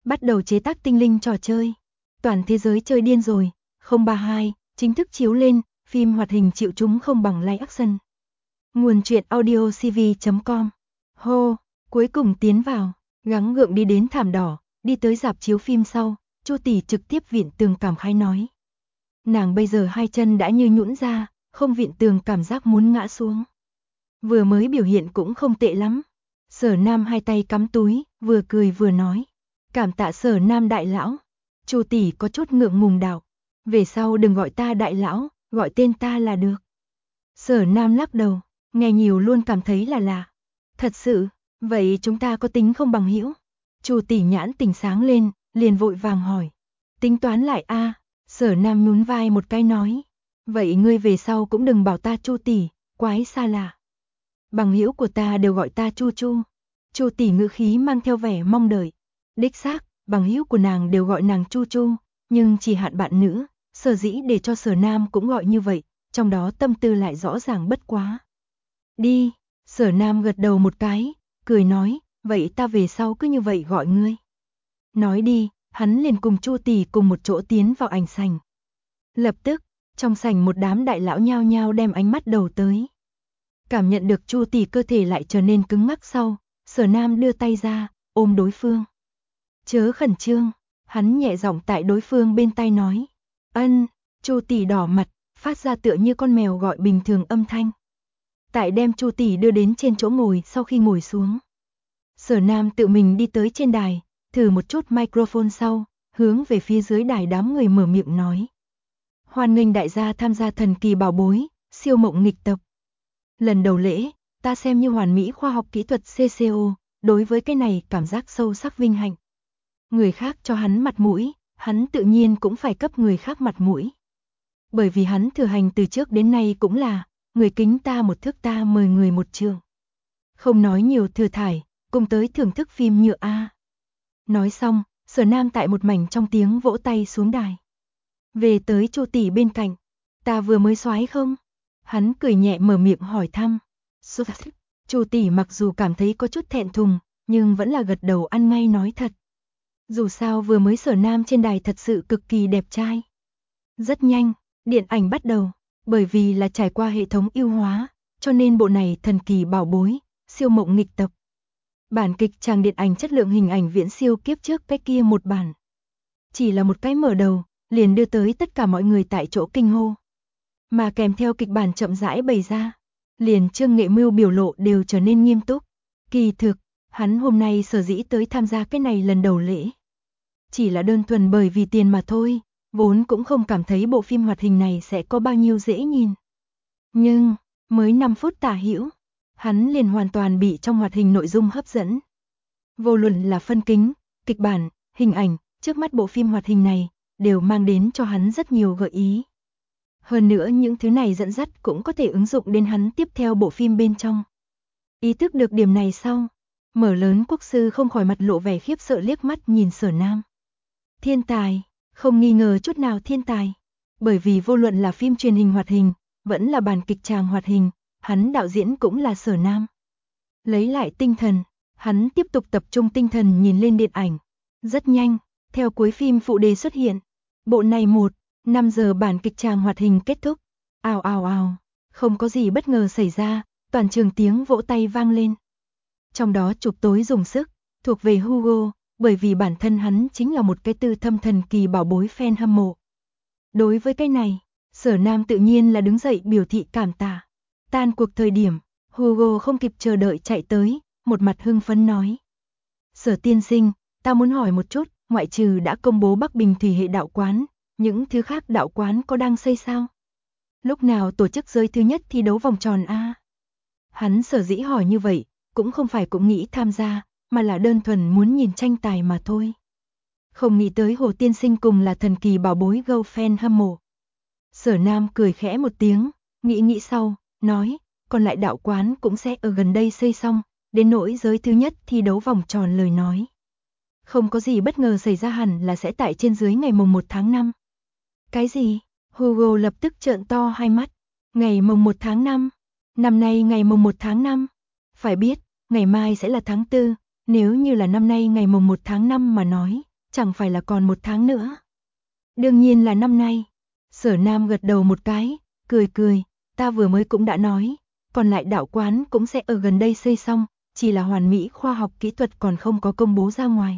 bắt đầu chế tác tinh linh trò chơi. Toàn thế giới chơi điên rồi, 032, chính thức chiếu lên, phim hoạt hình chịu chúng không bằng live action. Nguồn truyện audio cv.com. Hô, cuối cùng tiến vào, gắng gượng đi đến thảm đỏ, đi tới rạp chiếu phim sau, Chu tỷ trực tiếp viện tường cảm khái nói. Nàng bây giờ hai chân đã như nhũn ra, không viện tường cảm giác muốn ngã xuống. Vừa mới biểu hiện cũng không tệ lắm. Sở Nam hai tay cắm túi, vừa cười vừa nói. Cảm tạ Sở Nam đại lão. Chu tỷ có chút ngượng ngùng đạo. Về sau đừng gọi ta đại lão, gọi tên ta là được. Sở Nam lắc đầu, nghe nhiều luôn cảm thấy là lạ. Thật sự, vậy chúng ta có tính không bằng hữu? Chu tỷ nhãn tỉnh sáng lên, liền vội vàng hỏi. Tính toán lại a. Sở Nam nhún vai một cái nói. Vậy ngươi về sau cũng đừng bảo ta Chu tỷ, quái xa lạ. Bằng hữu của ta đều gọi ta Chu Chu. Chu tỷ ngữ khí mang theo vẻ mong đợi. Đích xác, bằng hữu của nàng đều gọi nàng Chu Chu, nhưng chỉ hạn bạn nữ, sở dĩ để cho Sở Nam cũng gọi như vậy, trong đó tâm tư lại rõ ràng bất quá. Đi, Sở Nam gật đầu một cái, cười nói, vậy ta về sau cứ như vậy gọi ngươi. Nói đi, hắn liền cùng Chu tỷ cùng một chỗ tiến vào ảnh sảnh. Lập tức, trong sảnh một đám đại lão nhao nhao đem ánh mắt đầu tới. Cảm nhận được Chu tỷ cơ thể lại trở nên cứng ngắc sau, Sở Nam đưa tay ra, ôm đối phương. Chớ khẩn trương, hắn nhẹ giọng tại đối phương bên tai nói. Ân, Chu tỷ đỏ mặt, phát ra tựa như con mèo gọi bình thường âm thanh. Tại đem Chu tỷ đưa đến trên chỗ ngồi sau khi ngồi xuống. Sở Nam tự mình đi tới trên đài, thử một chút microphone sau, hướng về phía dưới đài đám người mở miệng nói. Hoan nghênh đại gia tham gia thần kỳ bảo bối, siêu mộng nghịch tập. Lần đầu lễ, ta xem như hoàn mỹ khoa học kỹ thuật CCO, đối với cái này cảm giác sâu sắc vinh hạnh. Người khác cho hắn mặt mũi, hắn tự nhiên cũng phải cấp người khác mặt mũi. Bởi vì hắn thừa hành từ trước đến nay cũng là, người kính ta một thước ta mời người một trường. Không nói nhiều thừa thải, cùng tới thưởng thức phim nhựa A. Nói xong, Sở Nam tại một mảnh trong tiếng vỗ tay xuống đài. Về tới Chu tỷ bên cạnh, ta vừa mới soái không? Hắn cười nhẹ mở miệng hỏi thăm. Chu tỷ mặc dù cảm thấy có chút thẹn thùng, nhưng vẫn là gật đầu ăn ngay nói thật. Dù sao vừa mới Sở Nam trên đài thật sự cực kỳ đẹp trai. Rất nhanh, điện ảnh bắt đầu, bởi vì là trải qua hệ thống ưu hóa, cho nên bộ này thần kỳ bảo bối, siêu mộng nghịch tập. Bản kịch tràng điện ảnh chất lượng hình ảnh viễn siêu kiếp trước cái kia một bản. Chỉ là một cái mở đầu, liền đưa tới tất cả mọi người tại chỗ kinh hô. Mà kèm theo kịch bản chậm rãi bày ra, liền Trương Nghệ Mưu biểu lộ đều trở nên nghiêm túc. Kỳ thực, hắn hôm nay sở dĩ tới tham gia cái này lần đầu lễ. Chỉ là đơn thuần bởi vì tiền mà thôi, vốn cũng không cảm thấy bộ phim hoạt hình này sẽ có bao nhiêu dễ nhìn. Nhưng, mới 5 phút tả hữu, hắn liền hoàn toàn bị trong hoạt hình nội dung hấp dẫn. Vô luận là phân kính, kịch bản, hình ảnh, trước mắt bộ phim hoạt hình này, đều mang đến cho hắn rất nhiều gợi ý. Hơn nữa những thứ này dẫn dắt cũng có thể ứng dụng đến hắn tiếp theo bộ phim bên trong. Ý thức được điểm này sau, mở lớn quốc sư không khỏi mặt lộ vẻ khiếp sợ liếc mắt nhìn Sở Nam. Thiên tài, không nghi ngờ chút nào thiên tài. Bởi vì vô luận là phim truyền hình hoạt hình, vẫn là bản kịch tràng hoạt hình, hắn đạo diễn cũng là Sở Nam. Lấy lại tinh thần, hắn tiếp tục tập trung tinh thần nhìn lên điện ảnh. Rất nhanh, theo cuối phim phụ đề xuất hiện, bộ này 5 giờ bản kịch tràng hoạt hình kết thúc. Ào ào ào, không có gì bất ngờ xảy ra, toàn trường tiếng vỗ tay vang lên. Trong đó chụp tối dùng sức, thuộc về Hugo, bởi vì bản thân hắn chính là một cái tư thâm thần kỳ bảo bối fan hâm mộ. Đối với cái này, Sở Nam tự nhiên là đứng dậy biểu thị cảm tạ. Tan cuộc thời điểm, Hugo không kịp chờ đợi chạy tới, một mặt hưng phấn nói. Sở tiên sinh, ta muốn hỏi một chút, ngoại trừ đã công bố Bắc Bình Thủy hệ đạo quán, những thứ khác đạo quán có đang xây sao? Lúc nào tổ chức giới thứ nhất thi đấu vòng tròn A? Hắn sở dĩ hỏi như vậy, cũng không phải cũng nghĩ tham gia, mà là đơn thuần muốn nhìn tranh tài mà thôi. Không nghĩ tới Hồ tiên sinh cùng là thần kỳ bảo bối Go fan hâm mộ. Sở Nam cười khẽ một tiếng, nghĩ sau, nói, còn lại đạo quán cũng sẽ ở gần đây xây xong, đến nỗi giới thứ nhất thi đấu vòng tròn lời nói. Không có gì bất ngờ xảy ra hẳn là sẽ tại trên dưới ngày mùng 1 tháng 5. Cái gì? Hugo lập tức trợn to hai mắt. Ngày mùng 1 tháng 5? Năm nay ngày mùng 1 tháng 5? Phải biết, ngày mai sẽ là tháng 4, nếu như là năm nay ngày mùng 1 tháng 5 mà nói, chẳng phải là còn 1 tháng nữa. Đương nhiên là năm nay. Sở Nam gật đầu một cái, cười cười, ta vừa mới cũng đã nói, còn lại đạo quán cũng sẽ ở gần đây xây xong, chỉ là hoàn mỹ khoa học kỹ thuật còn không có công bố ra ngoài.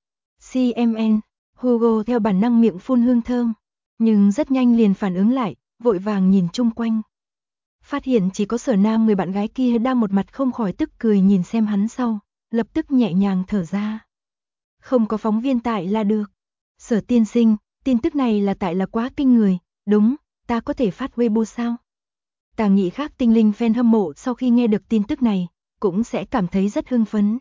CMN, Hugo theo bản năng miệng phun hương thơm, nhưng rất nhanh liền phản ứng lại, vội vàng nhìn chung quanh. Phát hiện chỉ có Sở Nam người bạn gái kia đang một mặt không khỏi tức cười nhìn xem hắn sau, lập tức nhẹ nhàng thở ra. Không có phóng viên tại là được. Sở tiên sinh, tin tức này là tại là quá kinh người, đúng, ta có thể phát Weibo sao? Tà Nghị khác tinh linh fan hâm mộ sau khi nghe được tin tức này, cũng sẽ cảm thấy rất hưng phấn.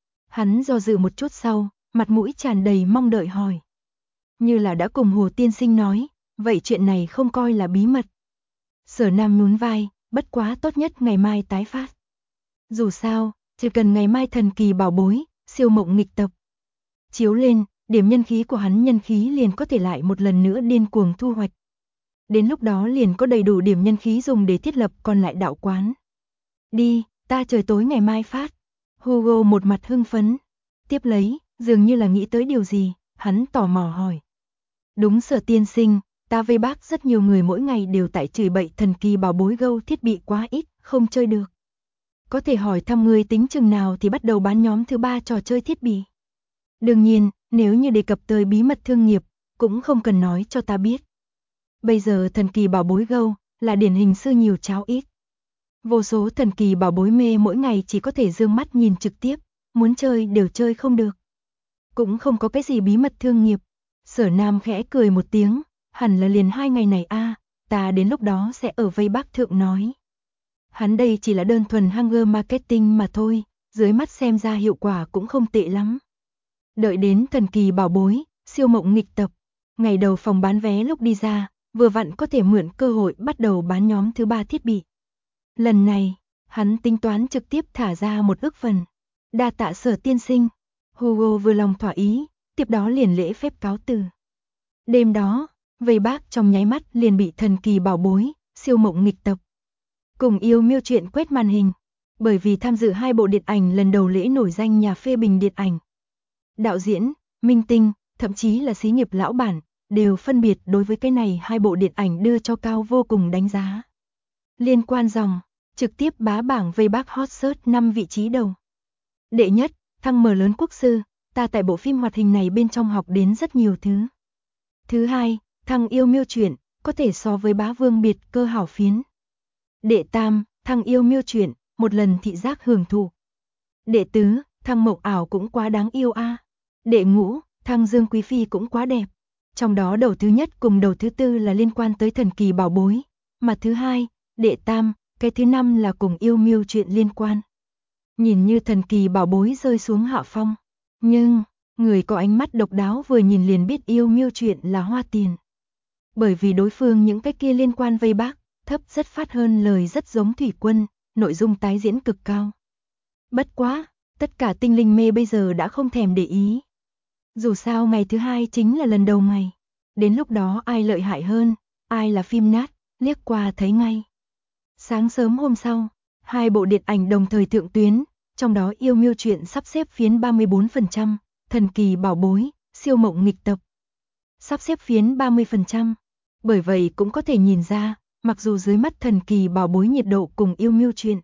Hắn do dự một chút sau, mặt mũi tràn đầy mong đợi hỏi. Như là đã cùng Hồ tiên sinh nói, vậy chuyện này không coi là bí mật. Sở Nam nhún vai, bất quá tốt nhất ngày mai tái phát. Dù sao, chỉ cần ngày mai thần kỳ bảo bối, siêu mộng nghịch tập chiếu lên, điểm nhân khí của hắn nhân khí liền có thể lại một lần nữa điên cuồng thu hoạch. Đến lúc đó liền có đầy đủ điểm nhân khí dùng để thiết lập còn lại đạo quán. Đi, ta trời tối ngày mai phát. Hugo một mặt hưng phấn. Tiếp lấy, dường như là nghĩ tới điều gì, hắn tò mò hỏi. Đúng Sở tiên sinh, ta vây bác rất nhiều người mỗi ngày đều tại chửi bậy thần kỳ bảo bối gâu thiết bị quá ít, không chơi được. Có thể hỏi thăm người tính chừng nào thì bắt đầu bán nhóm thứ 3 trò chơi thiết bị. Đương nhiên, nếu như đề cập tới bí mật thương nghiệp, cũng không cần nói cho ta biết. Bây giờ thần kỳ bảo bối gâu là điển hình sư nhiều cháo ít. Vô số thần kỳ bảo bối mê mỗi ngày chỉ có thể dương mắt nhìn trực tiếp, muốn chơi đều chơi không được. Cũng không có cái gì bí mật thương nghiệp. Sở Nam khẽ cười một tiếng, hẳn là liền 2 ngày này ta đến lúc đó sẽ ở vây Bắc Thượng nói. Hắn đây chỉ là đơn thuần hanger marketing mà thôi, dưới mắt xem ra hiệu quả cũng không tệ lắm. Đợi đến thần kỳ bảo bối, siêu mộng nghịch tập, ngày đầu phòng bán vé lúc đi ra, vừa vặn có thể mượn cơ hội bắt đầu bán nhóm thứ 3 thiết bị. Lần này, hắn tính toán trực tiếp thả ra 1 ức phần. Đa tạ Sở tiên sinh. Hugo vừa lòng thỏa ý, tiếp đó liền lễ phép cáo từ. Đêm đó, vây bác trong nháy mắt liền bị thần kỳ bảo bối, siêu mộng nghịch tập cùng yêu miêu chuyện quét màn hình, bởi vì tham dự 2 bộ điện ảnh lần đầu lễ nổi danh nhà phê bình điện ảnh. Đạo diễn, minh tinh, thậm chí là xí nghiệp lão bản, đều phân biệt đối với cái này 2 bộ điện ảnh đưa cho cao vô cùng đánh giá. Liên quan dòng, trực tiếp bá bảng vây bác hot search 5 vị trí đầu. Đệ nhất, thăng mở lớn quốc sư, ta tại bộ phim hoạt hình này bên trong học đến rất nhiều thứ. Thứ hai, thăng yêu miêu chuyện, có thể so với bá vương biệt cơ hảo phiến. Đệ tam, thăng yêu miêu chuyện, một lần thị giác hưởng thụ. Đệ tứ, thăng mộng ảo cũng quá đáng yêu Đệ ngũ, thăng Dương Quý Phi cũng quá đẹp. Trong đó đầu thứ nhất cùng đầu thứ tư là liên quan tới thần kỳ bảo bối, mà thứ hai, đệ tam, cái thứ năm là cùng yêu miêu chuyện liên quan. Nhìn như thần kỳ bảo bối rơi xuống hạ phong, nhưng người có ánh mắt độc đáo vừa nhìn liền biết yêu miêu chuyện là hoa tiền. Bởi vì đối phương những cái kia liên quan vây bác, thấp rất phát hơn lời rất giống thủy quân, nội dung tái diễn cực cao. Bất quá, tất cả tinh linh mê bây giờ đã không thèm để ý. Dù sao ngày thứ hai chính là lần đầu ngày. Đến lúc đó ai lợi hại hơn, ai là phim nát, liếc qua thấy ngay. Sáng sớm hôm sau, 2 bộ điện ảnh đồng thời thượng tuyến, trong đó yêu miêu chuyện sắp xếp phiến 34%, thần kỳ bảo bối, siêu mộng nghịch tập sắp xếp phiến 30%. Bởi vậy cũng có thể nhìn ra, mặc dù dưới mắt thần kỳ bảo bối nhiệt độ cùng yêu miêu chuyện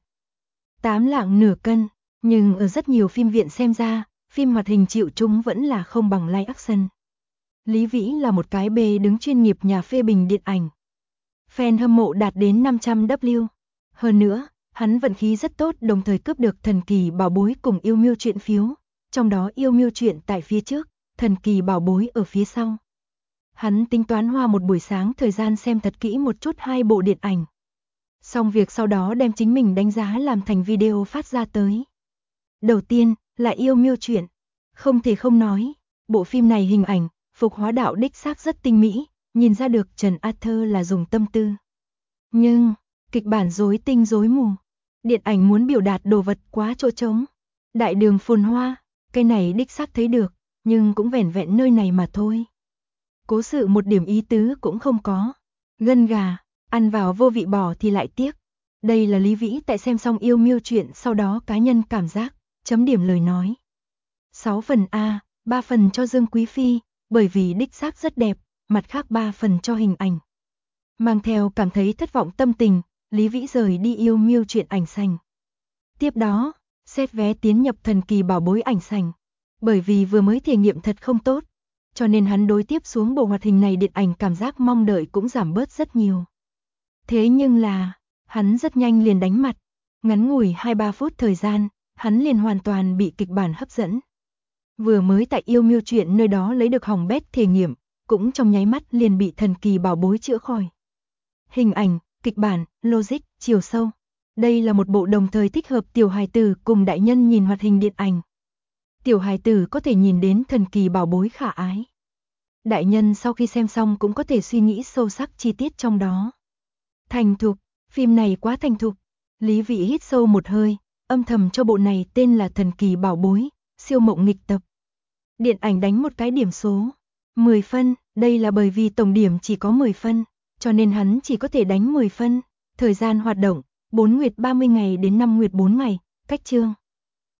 8 lạng nửa cân, nhưng ở rất nhiều phim viện xem ra, phim hoạt hình chịu chúng vẫn là không bằng live action. Lý Vĩ là một cái bề đứng chuyên nghiệp nhà phê bình điện ảnh. Fan hâm mộ đạt đến 500W. Hơn nữa, hắn vận khí rất tốt đồng thời cướp được thần kỳ bảo bối cùng yêu miêu chuyện phiếu, trong đó yêu miêu chuyện tại phía trước, thần kỳ bảo bối ở phía sau. Hắn tính toán hoa một buổi sáng thời gian xem thật kỹ một chút 2 bộ điện ảnh. Xong việc sau đó đem chính mình đánh giá làm thành video phát ra tới. Đầu tiên là yêu miêu chuyện. Không thể không nói, bộ phim này hình ảnh, phục hóa đạo đích xác rất tinh mỹ, nhìn ra được Trần Arthur là dùng tâm tư. Nhưng, kịch bản rối tinh rối mù. Điện ảnh muốn biểu đạt đồ vật quá chỗ trống. Đại đường phồn hoa, cái này đích xác thấy được, nhưng cũng vẻn vẹn nơi này mà thôi. Cố sự một điểm ý tứ cũng không có. Gân gà, ăn vào vô vị bỏ thì lại tiếc. Đây là Lý Vĩ tại xem xong yêu miêu chuyện sau đó cá nhân cảm giác, chấm điểm lời nói. 6 phần A, 3 phần cho Dương Quý Phi, bởi vì đích xác rất đẹp, mặt khác 3 phần cho hình ảnh. Mang theo cảm thấy thất vọng tâm tình, Lý Vĩ rời đi Yêu Miêu Truyện ảnh sành. Tiếp đó, xét vé tiến nhập thần kỳ bảo bối ảnh sành. Bởi vì vừa mới thể nghiệm thật không tốt, cho nên hắn đối tiếp xuống bộ hoạt hình này điện ảnh cảm giác mong đợi cũng giảm bớt rất nhiều. Thế nhưng là, hắn rất nhanh liền đánh mặt. Ngắn ngủi 2-3 phút thời gian, hắn liền hoàn toàn bị kịch bản hấp dẫn. Vừa mới tại Yêu Miêu Truyện nơi đó lấy được hỏng bét thể nghiệm, cũng trong nháy mắt liền bị thần kỳ bảo bối chữa khỏi. Hình ảnh, kịch bản, logic, chiều sâu. Đây là một bộ đồng thời thích hợp tiểu hài tử cùng đại nhân nhìn hoạt hình điện ảnh. Tiểu hài tử có thể nhìn đến thần kỳ bảo bối khả ái. Đại nhân sau khi xem xong cũng có thể suy nghĩ sâu sắc chi tiết trong đó. Thành thục, phim này quá thành thục. Lý Vĩ hít sâu một hơi, âm thầm cho bộ này tên là Thần kỳ bảo bối, siêu mộng nghịch tập. Điện ảnh đánh một cái điểm số 10 phân, đây là bởi vì tổng điểm chỉ có 10 phân, cho nên hắn chỉ có thể đánh 10 phân. Thời gian hoạt động 4 nguyệt 30 ngày đến 5 nguyệt 4 ngày, cách chương